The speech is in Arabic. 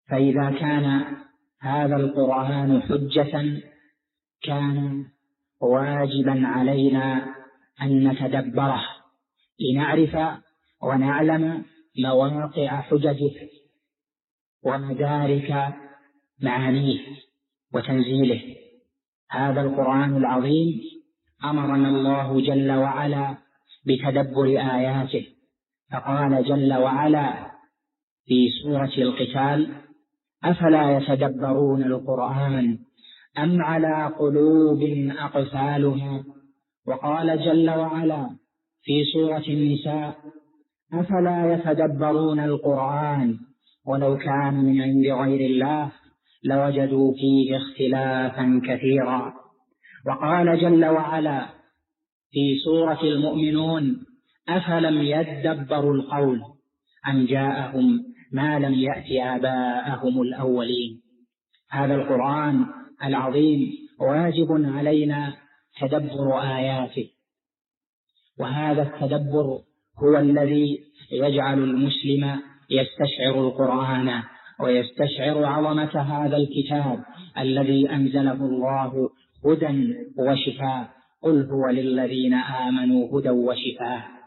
فإذا كان هذا القرآن حجة كان واجبا علينا أن نتدبره لنعرف ونعلم مواقع حججه ومدارك معانيه وتنزيله. هذا القرآن العظيم أمرنا الله جل وعلا بتدبر آياته، فقال جل وعلا في سورة القتال: أفلا يتدبرون القرآن أم على قلوب أقفالها. وقال جل وعلا في سورة النساء: أفلا يتدبرون القرآن ولو كان من عند غير الله لوجدوا فيه اختلافا كثيرا. وقال جل وعلا في سورة المؤمنون: أفلم يدبروا القول أم جاءهم ما لم يأت آباءهم الأولين. هذا القرآن العظيم واجب علينا تدبر آياته، وهذا التدبر هو الذي يجعل المسلم يستشعر القرآن ويستشعر عظمة هذا الكتاب الذي أنزله الله هدى وشفاء. قل هو للذين آمنوا هدى وشفاء.